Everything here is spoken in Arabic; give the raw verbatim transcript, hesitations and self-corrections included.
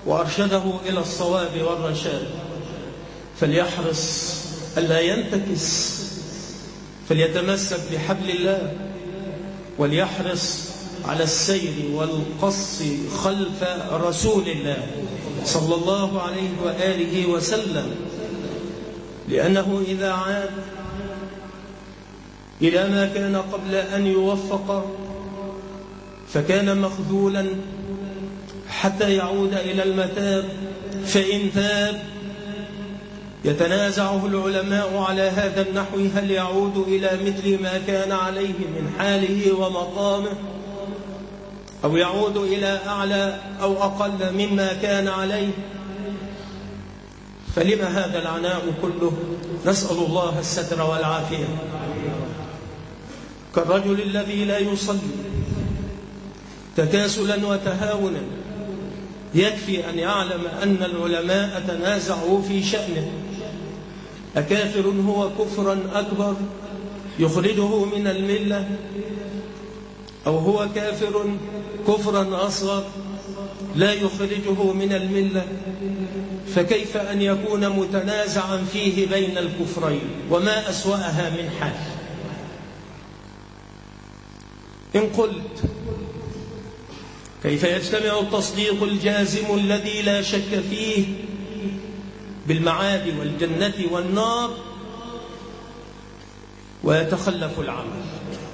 وأرشده إلى الصواب والرشاد، فليحرص ألا ينتكس، فليتمسك بحبل الله، وليحرص على السير والقص خلف رسول الله صلى الله عليه وآله وسلم، لأنه إذا عاد إلى ما كان قبل أن يوفق فكان مخذولا حتى يعود إلى المتاب، فإن تاب يتنازعه العلماء على هذا النحو: هل يعود إلى مثل ما كان عليه من حاله ومقامه، أو يعود إلى أعلى أو أقل مما كان عليه؟ فلم هذا العناء كله؟ نسأل الله الستر والعافية. كالرجل الذي لا يصلي تكاسلا وتهاونا، يكفي أن يعلم أن العلماء تنازعوا في شأنه: أكافر هو كفرا أكبر يخرجه من الملة، أو هو كافر كفرا أصغر لا يخرجه من الملة؟ فكيف أن يكون متنازعا فيه بين الكفرين؟ وما أسوأها من حال. إن قلت كيف يجتمع التصديق الجازم الذي لا شك فيه بالمعاد والجنة والنار ويتخلف العمل؟